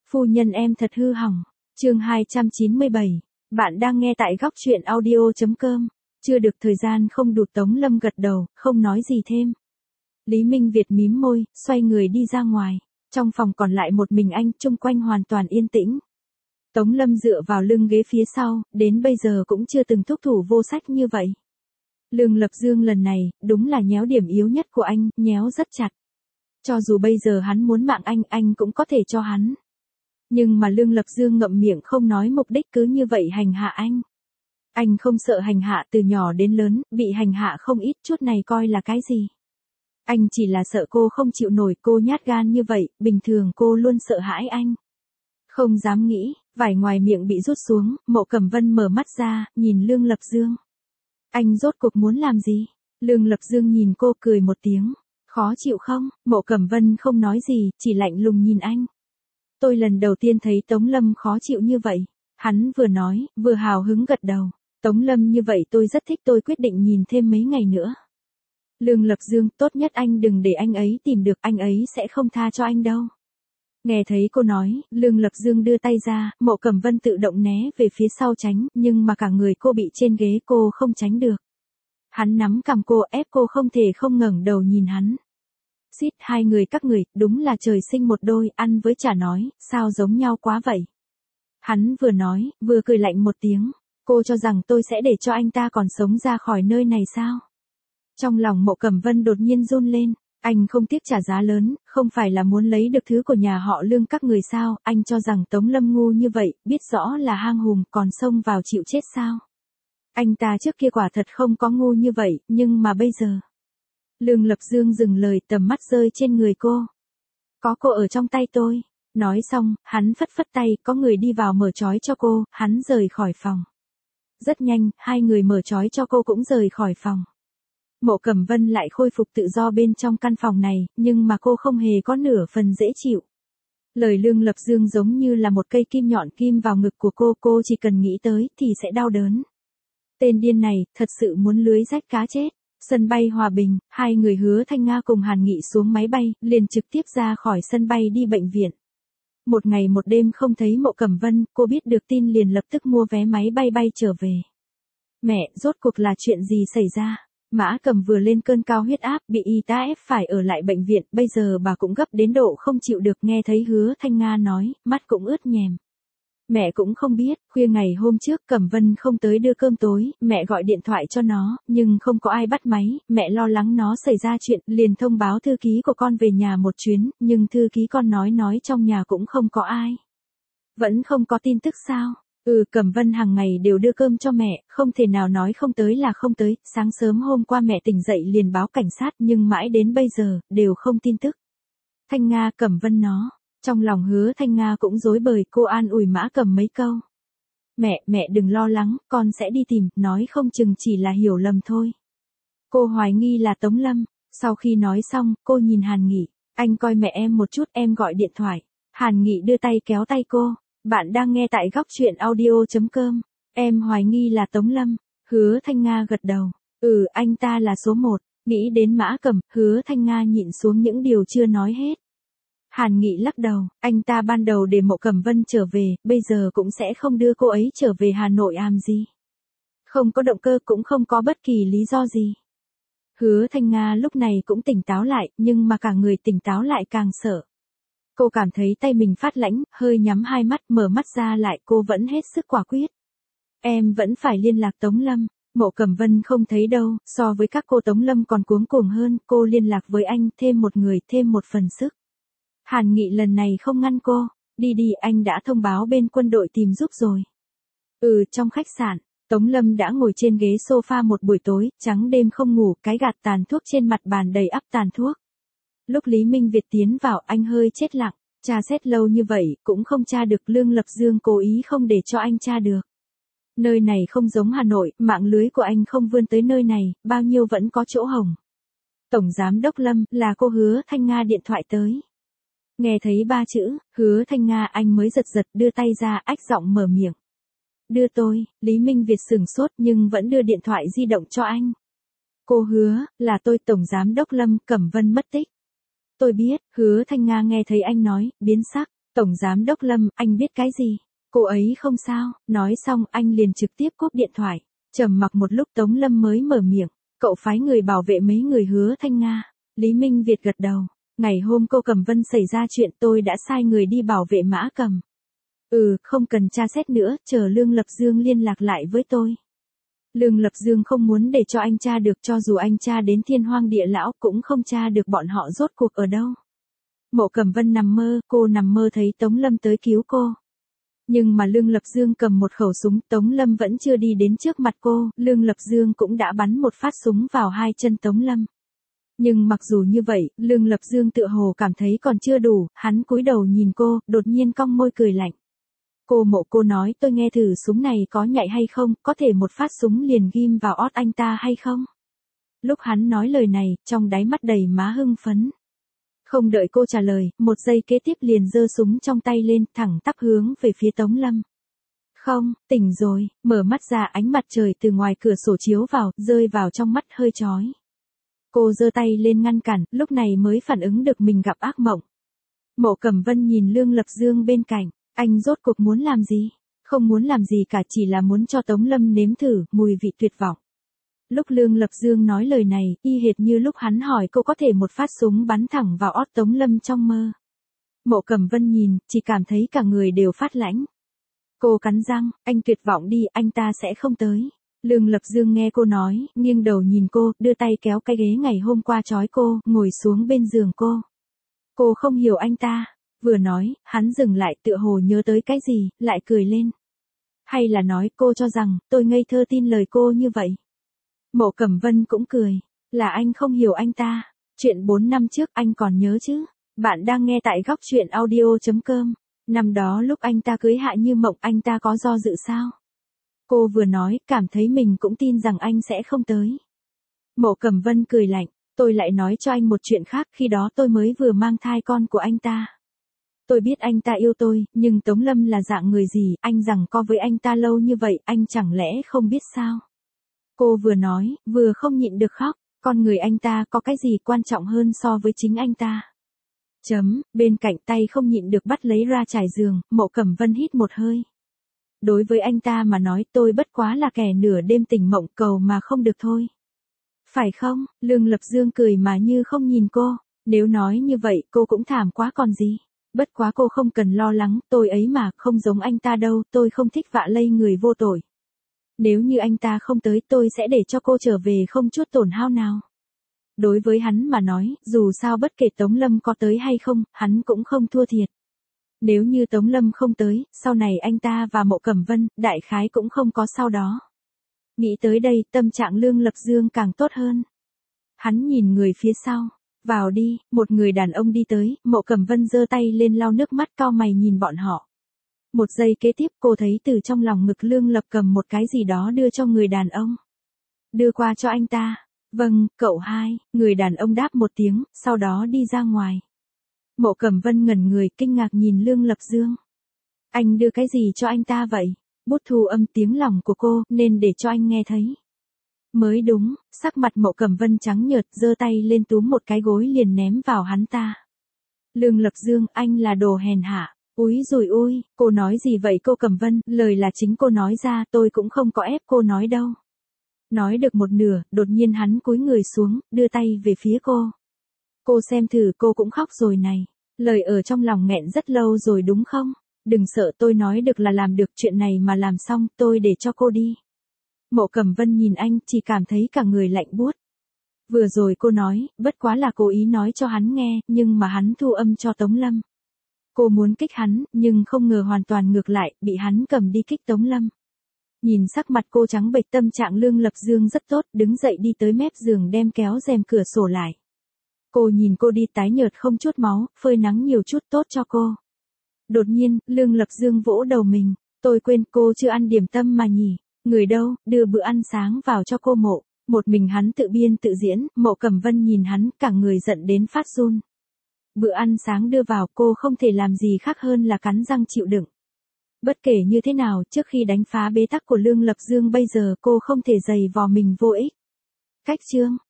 Phu nhân em thật hư hỏng. Chương 297. Bạn đang nghe tại góc truyện audio.com. Chưa được thời gian không đủ, Tống Lâm gật đầu, không nói gì thêm. Lý Minh Việt mím môi, xoay người đi ra ngoài. Trong phòng còn lại một mình anh, chung quanh hoàn toàn yên tĩnh. Tống Lâm dựa vào lưng ghế phía sau, đến bây giờ cũng chưa từng thúc thủ vô sách như vậy. Lương Lập Dương lần này, đúng là nhéo điểm yếu nhất của anh, nhéo rất chặt. Cho dù bây giờ hắn muốn mạng anh cũng có thể cho hắn. Nhưng mà Lương Lập Dương ngậm miệng không nói, mục đích cứ như vậy hành hạ anh. Anh không sợ hành hạ, từ nhỏ đến lớn, bị hành hạ không ít, chút này coi là cái gì. Anh chỉ là sợ cô không chịu nổi, cô nhát gan như vậy, bình thường cô luôn sợ hãi anh. Không dám nghĩ, vải ngoài miệng bị rút xuống, Mộ Cẩm Vân mở mắt ra, nhìn Lương Lập Dương. Anh rốt cuộc muốn làm gì? Lương Lập Dương nhìn cô cười một tiếng. Khó chịu không? Mộ Cẩm Vân không nói gì, chỉ lạnh lùng nhìn anh. Tôi lần đầu tiên thấy Tống Lâm khó chịu như vậy. Hắn vừa nói, vừa hào hứng gật đầu. Tống Lâm như vậy tôi rất thích, tôi quyết định nhìn thêm mấy ngày nữa. Lương Lập Dương, tốt nhất anh đừng để anh ấy tìm được, anh ấy sẽ không tha cho anh đâu. Nghe thấy cô nói, Lương Lập Dương đưa tay ra, Mộ Cẩm Vân tự động né về phía sau tránh, nhưng mà cả người cô bị trên ghế, cô không tránh được. Hắn nắm cằm cô, ép cô không thể không ngẩng đầu nhìn hắn. Xít, hai người các người, đúng là trời sinh một đôi, ăn với chả nói, sao giống nhau quá vậy. Hắn vừa nói, vừa cười lạnh một tiếng, cô cho rằng tôi sẽ để cho anh ta còn sống ra khỏi nơi này sao? Trong lòng Mộ Cẩm Vân đột nhiên run lên, anh không tiếc trả giá lớn, không phải là muốn lấy được thứ của nhà họ Lương các người sao, anh cho rằng Tống Lâm ngu như vậy, biết rõ là hang hùm, còn xông vào chịu chết sao? Anh ta trước kia quả thật không có ngu như vậy, nhưng mà bây giờ. Lương Lập Dương dừng lời, tầm mắt rơi trên người cô. Có cô ở trong tay tôi. Nói xong, hắn phất phất tay, có người đi vào mở trói cho cô, hắn rời khỏi phòng. Rất nhanh, hai người mở trói cho cô cũng rời khỏi phòng. Mộ Cẩm Vân lại khôi phục tự do bên trong căn phòng này, nhưng mà cô không hề có nửa phần dễ chịu. Lời Lương Lập Dương giống như là một cây kim nhọn kim vào ngực của cô chỉ cần nghĩ tới thì sẽ đau đớn. Tên điên này, thật sự muốn lưới rách cá chết. Sân bay Hòa Bình, hai người Hứa Thanh Nga cùng Hàn Nghị xuống máy bay, liền trực tiếp ra khỏi sân bay đi bệnh viện. Một ngày một đêm không thấy Mộ Cẩm Vân, cô biết được tin liền lập tức mua vé máy bay bay trở về. Mẹ, rốt cuộc là chuyện gì xảy ra? Mã Cầm vừa lên cơn cao huyết áp, bị y tá ép phải ở lại bệnh viện, bây giờ bà cũng gấp đến độ không chịu được, nghe thấy Hứa Thanh Nga nói, mắt cũng ướt nhèm. Mẹ cũng không biết, khuya ngày hôm trước Cẩm Vân không tới đưa cơm tối, mẹ gọi điện thoại cho nó, nhưng không có ai bắt máy, mẹ lo lắng nó xảy ra chuyện, liền thông báo thư ký của con về nhà một chuyến, nhưng thư ký con nói trong nhà cũng không có ai. Vẫn không có tin tức sao? Cẩm Vân hàng ngày đều đưa cơm cho mẹ, không thể nào nói không tới là không tới, sáng sớm hôm qua mẹ tỉnh dậy liền báo cảnh sát, nhưng mãi đến bây giờ, đều không tin tức. Thanh Nga, Cẩm Vân nó. Trong lòng Hứa Thanh Nga cũng rối bời, cô an ủi Mã Cầm mấy câu. Mẹ đừng lo lắng, con sẽ đi tìm, nói không chừng chỉ là hiểu lầm thôi. Cô hoài nghi là Tống Lâm. Sau khi nói xong, cô nhìn Hàn Nghị, anh coi mẹ em một chút, em gọi điện thoại. Hàn Nghị đưa tay kéo tay cô, bạn đang nghe tại góc truyện audio.com, em hoài nghi là Tống Lâm. Hứa Thanh Nga gật đầu, anh ta là số 1, nghĩ đến Mã Cầm, Hứa Thanh Nga nhịn xuống những điều chưa nói hết. Hàn Nghị lắc đầu, anh ta ban đầu để Mộ Cẩm Vân trở về, bây giờ cũng sẽ không đưa cô ấy trở về Hà Nội làm gì. Không có động cơ, cũng không có bất kỳ lý do gì. Hứa Thanh Nga lúc này cũng tỉnh táo lại, nhưng mà cả người tỉnh táo lại càng sợ. Cô cảm thấy tay mình phát lãnh, hơi nhắm hai mắt, mở mắt ra lại, cô vẫn hết sức quả quyết. Em vẫn phải liên lạc Tống Lâm. Mộ Cẩm Vân không thấy đâu, so với các cô Tống Lâm còn cuống cuồng hơn, cô liên lạc với anh, thêm một người, thêm một phần sức. Hàn Nghị lần này không ngăn cô, đi, anh đã thông báo bên quân đội tìm giúp rồi. Trong khách sạn, Tống Lâm đã ngồi trên ghế sofa một buổi tối, trắng đêm không ngủ, cái gạt tàn thuốc trên mặt bàn đầy ắp tàn thuốc. Lúc Lý Minh Việt tiến vào, anh hơi chết lặng, tra xét lâu như vậy, cũng không tra được. Lương Lập Dương cố ý không để cho anh tra được. Nơi này không giống Hà Nội, mạng lưới của anh không vươn tới nơi này, bao nhiêu vẫn có chỗ hổng. Tổng Giám đốc Lâm, là cô Hứa Thanh Nga điện thoại tới. Nghe thấy 3 chữ, Hứa Thanh Nga, anh mới giật đưa tay ra, ách giọng mở miệng. Đưa tôi, Lý Minh Việt sửng sốt nhưng vẫn đưa điện thoại di động cho anh. Cô Hứa, là tôi Tổng Giám đốc Lâm, Cẩm Vân mất tích. Tôi biết, Hứa Thanh Nga nghe thấy anh nói, biến sắc. Tổng giám đốc Lâm, anh biết cái gì? Cô ấy không sao, nói xong anh liền trực tiếp cúp điện thoại. Trầm mặc một lúc Tống Lâm mới mở miệng, cậu phái người bảo vệ mấy người Hứa Thanh Nga. Lý Minh Việt gật đầu, ngày hôm cô Cẩm Vân xảy ra chuyện tôi đã sai người đi bảo vệ Mã Cầm. Không cần tra xét nữa, chờ Lương Lập Dương liên lạc lại với tôi. Lương Lập Dương không muốn để cho anh tra được, cho dù anh tra đến thiên hoang địa lão cũng không tra được bọn họ rốt cuộc ở đâu. Mộ Cẩm Vân nằm mơ, cô nằm mơ thấy Tống Lâm tới cứu cô. Nhưng mà Lương Lập Dương cầm một khẩu súng, Tống Lâm vẫn chưa đi đến trước mặt cô, Lương Lập Dương cũng đã bắn một phát súng vào hai chân Tống Lâm. Nhưng mặc dù như vậy, Lương Lập Dương tựa hồ cảm thấy còn chưa đủ, hắn cúi đầu nhìn cô, đột nhiên cong môi cười lạnh. Cô nói tôi nghe thử súng này có nhạy hay không, có thể một phát súng liền ghim vào ót anh ta hay không? Lúc hắn nói lời này, trong đáy mắt đầy má hưng phấn. Không đợi cô trả lời, một giây kế tiếp liền giơ súng trong tay lên, thẳng tắp hướng về phía Tống Lâm. Không, tỉnh rồi, mở mắt ra ánh mặt trời từ ngoài cửa sổ chiếu vào, rơi vào trong mắt hơi chói. Cô giơ tay lên ngăn cản, lúc này mới phản ứng được mình gặp ác mộng. Mộ Cẩm Vân nhìn Lương Lập Dương bên cạnh, anh rốt cuộc muốn làm gì? Không muốn làm gì cả, chỉ là muốn cho Tống Lâm nếm thử mùi vị tuyệt vọng. Lúc Lương Lập Dương nói lời này, y hệt như lúc hắn hỏi cô có thể một phát súng bắn thẳng vào ót Tống Lâm trong mơ. Mộ Cẩm Vân nhìn, chỉ cảm thấy cả người đều phát lãnh. Cô cắn răng, anh tuyệt vọng đi, anh ta sẽ không tới. Lương Lập Dương nghe cô nói, nghiêng đầu nhìn cô, đưa tay kéo cái ghế ngày hôm qua trói cô, ngồi xuống bên giường cô. Cô không hiểu anh ta. Vừa nói, hắn dừng lại tựa hồ nhớ tới cái gì, lại cười lên. Hay là nói cô cho rằng, tôi ngây thơ tin lời cô như vậy. Mộ Cẩm Vân cũng cười, là anh không hiểu anh ta. Chuyện 4 năm trước anh còn nhớ chứ. Bạn đang nghe tại góc chuyện audio.com. Năm đó lúc anh ta cưới Hạ Như Mộng anh ta có do dự sao? Cô vừa nói, cảm thấy mình cũng tin rằng anh sẽ không tới. Mộ Cẩm Vân cười lạnh, tôi lại nói cho anh một chuyện khác, khi đó tôi mới vừa mang thai con của anh ta. Tôi biết anh ta yêu tôi, nhưng Tống Lâm là dạng người gì, anh giằng co với anh ta lâu như vậy, anh chẳng lẽ không biết sao? Cô vừa nói, vừa không nhịn được khóc, con người anh ta có cái gì quan trọng hơn so với chính anh ta? Bên cạnh tay không nhịn được bắt lấy ra trải giường, Mộ Cẩm Vân hít một hơi. Đối với anh ta mà nói tôi bất quá là kẻ nửa đêm tỉnh mộng cầu mà không được thôi. Phải không? Lương Lập Dương cười mà như không nhìn cô, nếu nói như vậy cô cũng thảm quá còn gì. Bất quá cô không cần lo lắng, tôi ấy mà, không giống anh ta đâu, tôi không thích vạ lây người vô tội. Nếu như anh ta không tới tôi sẽ để cho cô trở về không chút tổn hao nào. Đối với hắn mà nói, dù sao bất kể Tống Lâm có tới hay không, hắn cũng không thua thiệt. Nếu như Tống Lâm không tới, sau này anh ta và Mộ Cẩm Vân, đại khái cũng không có sau đó. Nghĩ tới đây, tâm trạng Lương Lập Dương càng tốt hơn. Hắn nhìn người phía sau. Vào đi, một người đàn ông đi tới, Mộ Cẩm Vân giơ tay lên lau nước mắt cau mày nhìn bọn họ. Một giây kế tiếp cô thấy từ trong lòng ngực Lương Lập cầm một cái gì đó đưa cho người đàn ông. Đưa qua cho anh ta. Vâng, cậu hai, người đàn ông đáp một tiếng, sau đó đi ra ngoài. Mộ Cẩm Vân ngẩn người kinh ngạc nhìn Lương Lập Dương. Anh đưa cái gì cho anh ta vậy? Bút thu âm tiếng lòng của cô, nên để cho anh nghe thấy. Mới đúng, sắc mặt Mộ Cẩm Vân trắng nhợt, giơ tay lên túm một cái gối liền ném vào hắn ta. Lương Lập Dương, anh là đồ hèn hạ. Úi dồi ôi, cô nói gì vậy cô Cẩm Vân, lời là chính cô nói ra, tôi cũng không có ép cô nói đâu. Nói được một nửa, đột nhiên hắn cúi người xuống, đưa tay về phía cô. Cô xem thử, cô cũng khóc rồi này. Lời ở trong lòng nghẹn rất lâu rồi đúng không? Đừng sợ, tôi nói được là làm được, chuyện này mà làm xong, tôi để cho cô đi. Mộ Cẩm Vân nhìn anh, chỉ cảm thấy cả người lạnh buốt. Vừa rồi cô nói, bất quá là cố ý nói cho hắn nghe, nhưng mà hắn thu âm cho Tống Lâm. Cô muốn kích hắn, nhưng không ngờ hoàn toàn ngược lại, bị hắn cầm đi kích Tống Lâm. Nhìn sắc mặt cô trắng bệch, tâm trạng Lương Lập Dương rất tốt, đứng dậy đi tới mép giường đem kéo rèm cửa sổ lại. Cô nhìn cô đi tái nhợt không chút máu, phơi nắng nhiều chút tốt cho cô. Đột nhiên, Lương Lập Dương vỗ đầu mình, tôi quên cô chưa ăn điểm tâm mà nhỉ, người đâu, đưa bữa ăn sáng vào cho cô Mộ. Một mình hắn tự biên tự diễn, Mộ Cẩm Vân nhìn hắn, cả người giận đến phát run. Bữa ăn sáng đưa vào, cô không thể làm gì khác hơn là cắn răng chịu đựng. Bất kể như thế nào, trước khi đánh phá bế tắc của Lương Lập Dương bây giờ cô không thể giày vò mình vô ích. Cách chương